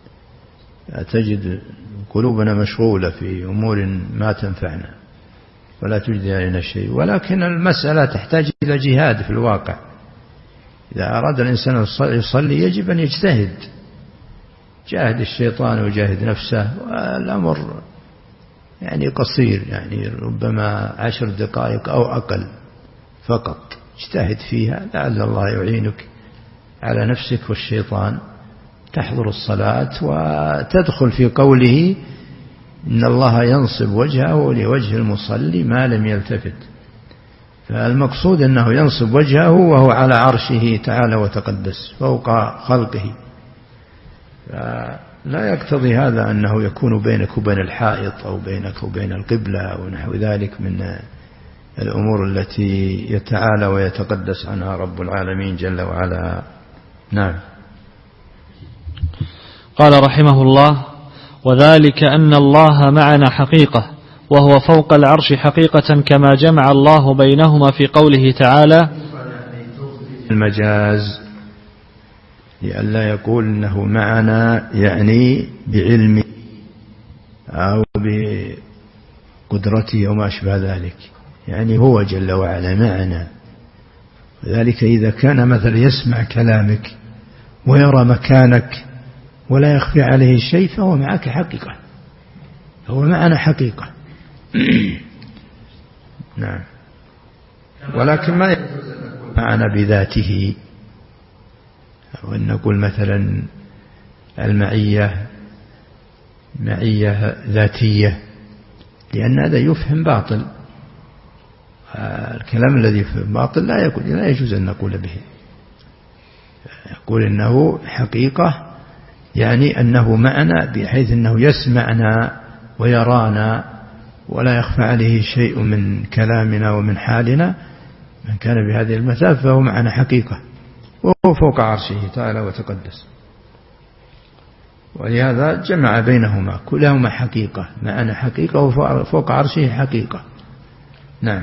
S3: تجد قلوبنا مشغولة في أمور ما تنفعنا ولا تجدي علينا شيء، ولكن المسألة تحتاج إلى جهاد في الواقع. إذا أراد الإنسان يصلي يجب أن يجتهد، جاهد الشيطان وجاهد نفسه، والأمر يعني قصير، يعني ربما عشر دقائق أو أقل فقط، اجتهد فيها لعل الله يعينك على نفسك والشيطان، تحضر الصلاة وتدخل في قوله إن الله ينصب وجهه لوجه المصلي ما لم يلتفت. فالمقصود أنه ينصب وجهه وهو على عرشه تعالى وتقدس فوق خلقه، لا يقتضي هذا أنه يكون بينك وبين الحائط أو بينك وبين القبلة أو نحو ذلك من الأمور التي يتعالى ويتقدس عنها رب العالمين جل وعلا. نعم.
S2: قال رحمه الله: وذلك أن الله معنا حقيقة وهو فوق العرش حقيقة، كما جمع الله بينهما في قوله تعالى
S3: المجاز، لئلا يقول إنه معنا يعني بعلمه أو بقدرته وما أشبه ذلك، يعني هو جل وعلا معنا. وذلك إذا كان مثلا يسمع كلامك ويرى مكانك ولا يخفي عليه شيء فهو معك حقيقة، هو معنا حقيقة. نعم. ولكن ما معنا بذاته، وأن نقول مثلا المعية معية ذاتية، لأن هذا يفهم باطل. الكلام الذي يفهم باطل لا يقول لا يجوز أن نقول به. يقول إنه حقيقة يعني أنه معنا بحيث أنه يسمعنا ويرانا ولا يخفى عليه شيء من كلامنا ومن حالنا. من كان بهذه المثابة فهو معنا حقيقة، وهو فوق عرشه تعالى وتقدس. ولهذا جمع بينهما، كلاهما حقيقة، معنا حقيقة وفوق عرشه حقيقة. نعم.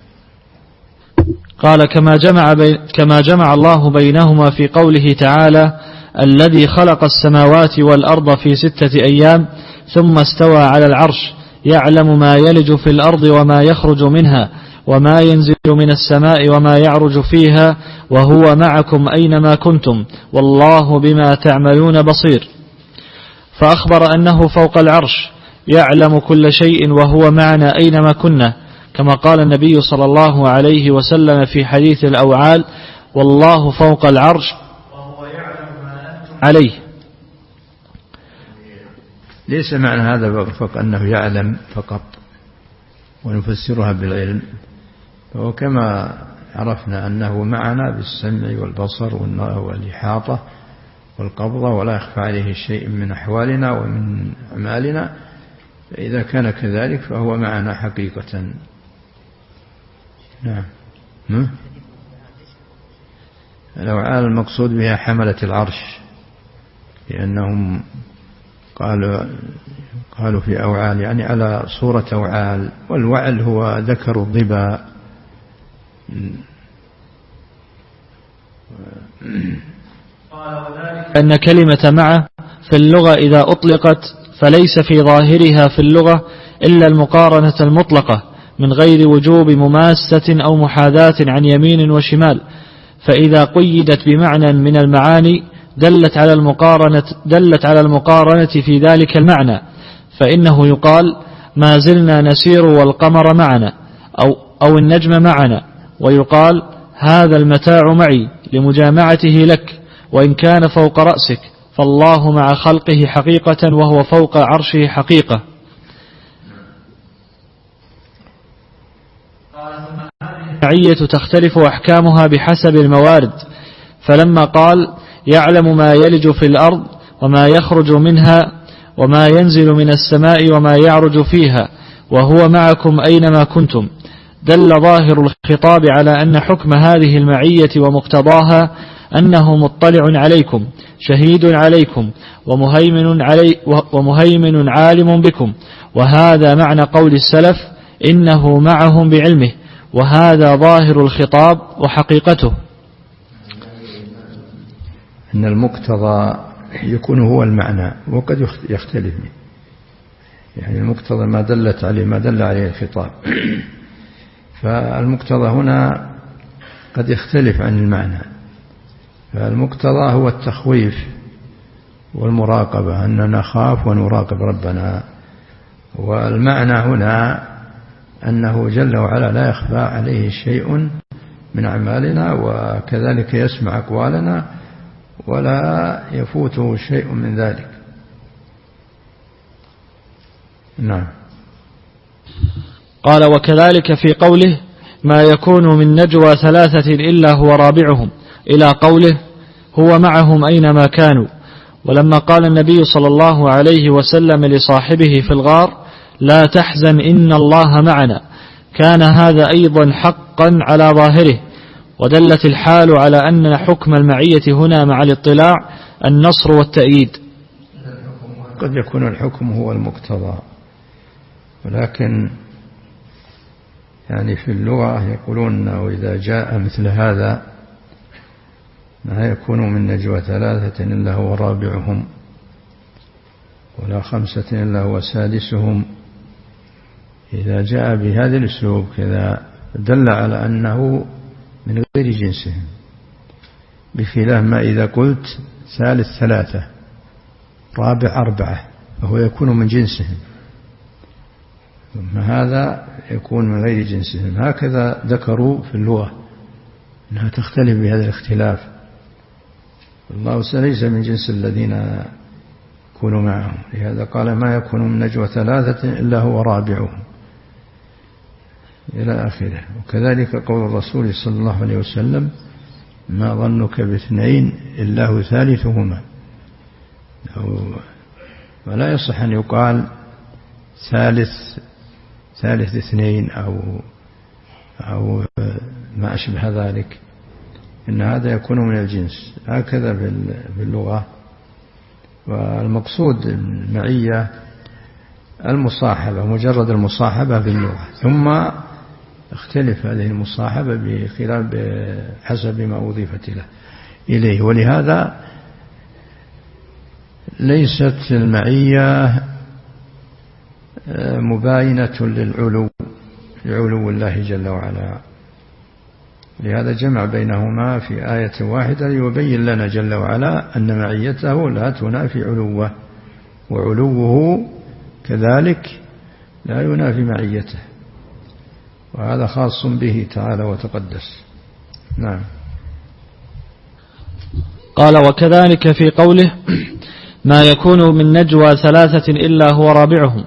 S2: قال: كما جمع, بي كما جمع الله بينهما في قوله تعالى: الذي خلق السماوات والأرض في ستة أيام ثم استوى على العرش يعلم ما يلج في الأرض وما يخرج منها وما ينزل من السماء وما يعرج فيها وهو معكم أينما كنتم والله بما تعملون بصير. فأخبر أنه فوق العرش يعلم كل شيء وهو معنا أينما كنا، كما قال النبي صلى الله عليه وسلم في حديث الأوعال: والله فوق العرش وهو يعلم ما أنتم عليه.
S3: ليس معنى هذا فقط أنه يعلم فقط ونفسرها بالعلم، فهو كما عرفنا أنه معنا بالسمع والبصر والإحاطة والقبضة ولا يخفى عليه شيء من أحوالنا ومن أعمالنا، فإذا كان كذلك فهو معنا حقيقة. نعم. الأوعال المقصود بها حملة العرش، لأنهم قالوا قالوا في أوعال يعني على صورة أوعال، والوعل هو ذكر الضبا.
S2: أن كلمة معه في اللغة إذا أطلقت فليس في ظاهرها في اللغة إلا المقارنة المطلقة من غير وجوب مماسة أو محاذاة عن يمين وشمال، فإذا قيدت بمعنى من المعاني دلت على المقارنة دلت على المقارنة في ذلك المعنى، فإنه يقال: ما زلنا نسير والقمر معنا، أو أو النجم معنا، ويقال: هذا المتاع معي لمجامعته لك، وإن كان فوق رأسك فالله مع خلقه حقيقة وهو فوق عرشه حقيقة. المعية تختلف أحكامها بحسب الموارد، فلما قال: يعلم ما يلج في الأرض وما يخرج منها وما ينزل من السماء وما يعرج فيها وهو معكم أينما كنتم، دل ظاهر الخطاب على أن حكم هذه المعية ومقتضاها أنه مطلع عليكم شهيد عليكم ومهيمن, علي ومهيمن عالم بكم، وهذا معنى قول السلف إنه معهم بعلمه، وهذا ظاهر الخطاب وحقيقته.
S3: أن المقتضى يكون هو المعنى، وقد يختلف، يعني المقتضى ما دلت عليه ما دل عليه الخطاب، فالمقتضى هنا قد يختلف عن المعنى. فالمقتضى هو التخويف والمراقبة، أننا نخاف ونراقب ربنا، والمعنى هنا أنه جل وعلا لا يخفى عليه شيء من أعمالنا، وكذلك يسمع أقوالنا ولا يفوته شيء من ذلك. نعم.
S2: قال وكذلك في قوله ما يكون من نجوى ثلاثة إلا هو رابعهم إلى قوله هو معهم أينما كانوا. ولما قال النبي صلى الله عليه وسلم لصاحبه في الغار لا تحزن إن الله معنا، كان هذا أيضا حقا على ظاهره، ودلت الحال على أن حكم المعية هنا مع الاطلاع النصر والتأييد.
S3: قد يكون الحكم هو المقتضى، ولكن يعني في اللغة يقولون وإذا جاء مثل هذا ما يكون من نجوى ثلاثة إلا هو رابعهم ولا خمسة إلا هو سادسهم، إذا جاء بهذا الأسلوب كذا دل على أنه من غير جنسهم، بخلاف ما إذا قلت ثالث ثلاثة رابع أربعة فهو يكون من جنسهم، ثم هذا يكون من غير جنسهم. هكذا ذكروا في اللغة أنها تختلف بهذا الاختلاف. الله ليس من جنس الذين يكونوا معهم، لهذا قال ما يكون من نجوى ثلاثة إلا هو رابعهم إلى آخره. وكذلك قول الرسول صلى الله عليه وسلم ما ظنك باثنين إلا هو ثالثهما، ولا يصح أن يقال ثالث ثالث اثنين أو أو ما أشبه ذلك، إن هذا يكون من الجنس. هكذا باللغة. والمقصود المعية المصاحبة، مجرد المصاحبة باللغة، ثم اختلف هذه المصاحبة بخلاف بحسب ما أضيفت إليه. ولهذا ليست المعية مباينة للعلو لعلو الله جل وعلا، لهذا جمع بينهما في آية واحدة يبين لنا جل وعلا أن معيته لا تنافي علوه، وعلوه كذلك لا ينافي معيته، وهذا خاص به تعالى وتقدس. نعم.
S2: قال وكذلك في قوله ما يكون من نجوى ثلاثة إلا هو رابعهم.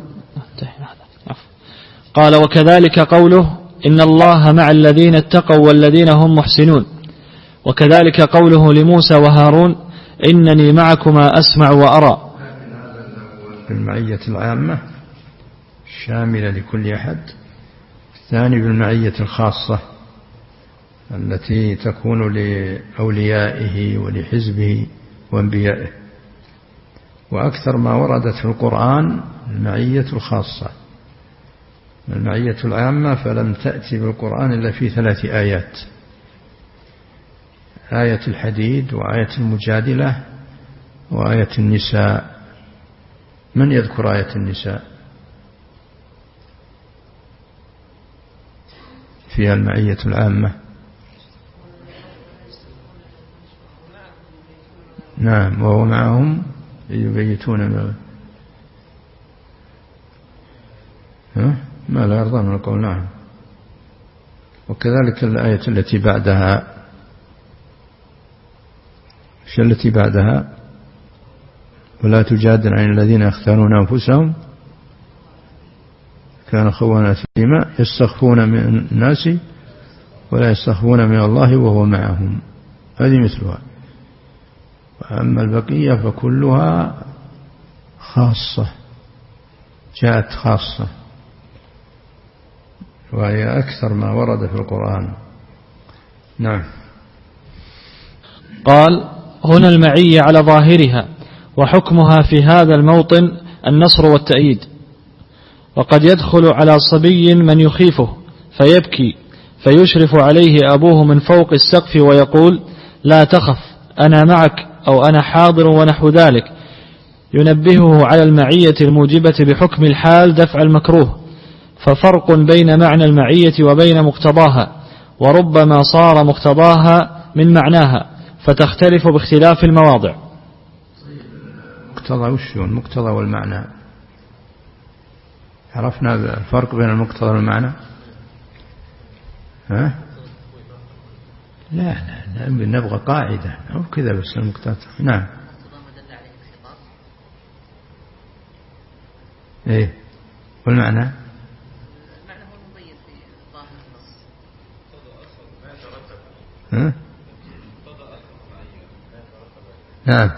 S2: قال وكذلك قوله إن الله مع الذين اتقوا والذين هم محسنون. وكذلك قوله لموسى وهارون إنني معكما أسمع وأرى.
S3: بالمعية العامة الشاملة لكل أحد، الثاني بالمعية الخاصة التي تكون لأوليائه ولحزبه وانبيائه. وأكثر ما وردت في القرآن المعية الخاصة. المعية العامة فلم تأتي بالقرآن إلا في ثلاث آيات: آية الحديد، وآية المجادلة، وآية النساء. من يذكر آية النساء؟ فيها المعية العامة. نعم، وهو معهم يبيتون ما لا يرضى من القول. نعم. وكذلك الآية التي بعدها، شو التي بعدها؟ ولا تجادل عن الذين يختارون أنفسهم كان خوانا فيما يستخفون من الناس ولا يستخفون من الله وهو معهم. هذه مثلها. وأما البقية فكلها خاصة، جاءت خاصة. وهي أكثر ما ورد في القرآن. نعم.
S2: قال: هنا المعية على ظاهرها، وحكمها في هذا الموطن النصر والتأييد. وقد يدخل على صبي من يخيفه فيبكي، فيشرف عليه أبوه من فوق السقف ويقول: لا تخف أنا معك، أو أنا حاضر ونحو ذلك، ينبهه على المعية الموجبة بحكم الحال دفع المكروه. ففرق بين معنى المعية وبين مقتضاها، وربما صار مقتضاها من معناها، فتختلف باختلاف المواضع.
S3: مقتضى وش هو المقتضى والمعنى؟ عرفنا الفرق بين المقتضى والمعنى؟ ها؟ لا لا, لا نبغى قاعدة أو كذا بس المقتضى. نعم. إيه والمعنى؟
S4: المعنى هو المبين في ظاهر النص.
S3: ها؟ نعم.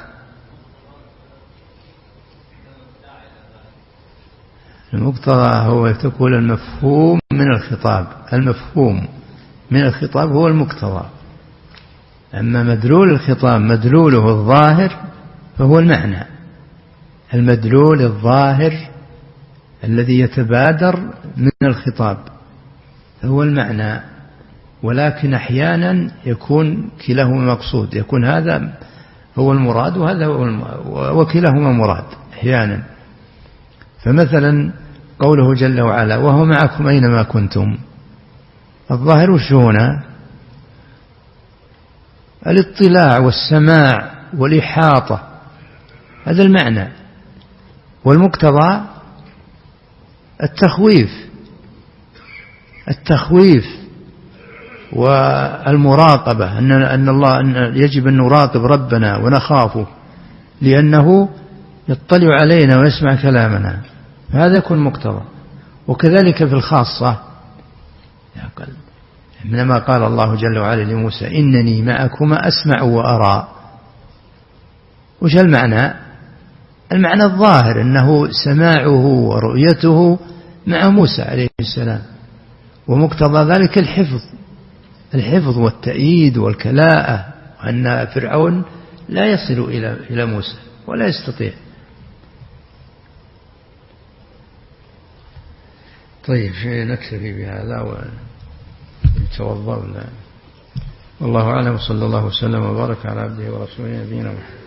S3: المقتضى هو تقول المفهوم من الخطاب، المفهوم من الخطاب هو المقتضى. أما مدلول الخطاب مدلوله الظاهر فهو المعنى، المدلول الظاهر الذي يتبادر من الخطاب هو المعنى. ولكن أحيانا يكون كلاهما مقصود، يكون هذا هو المراد وهذا هو الم... وكلاهما مراد أحيانا. فمثلا قوله جل وعلا: وهو معكم أينما كنتم، الظاهر وش هنا؟ الاطلاع والسماع والإحاطة، هذا المعنى. والمقتضى التخويف، التخويف والمراقبة، أن أن الله أن يجب أن نراقب ربنا ونخافه لأنه يطلع علينا ويسمع كلامنا، هذا يكون مقتضى. وكذلك في الخاصة إنما قال الله جل وعلا لموسى: إنني معكما أسمع وأرى. وش المعنى؟ المعنى الظاهر أنه سماعه ورؤيته مع موسى عليه السلام، ومقتضى ذلك الحفظ، الحفظ والتأييد والكلاءة، وأن فرعون لا يصل إلى إلى موسى ولا يستطيع. طيب نكتفي بهذا ونتوضأ. والله أعلم، صلى الله وسلم وبارك على عبده ورسوله نبينا محمد.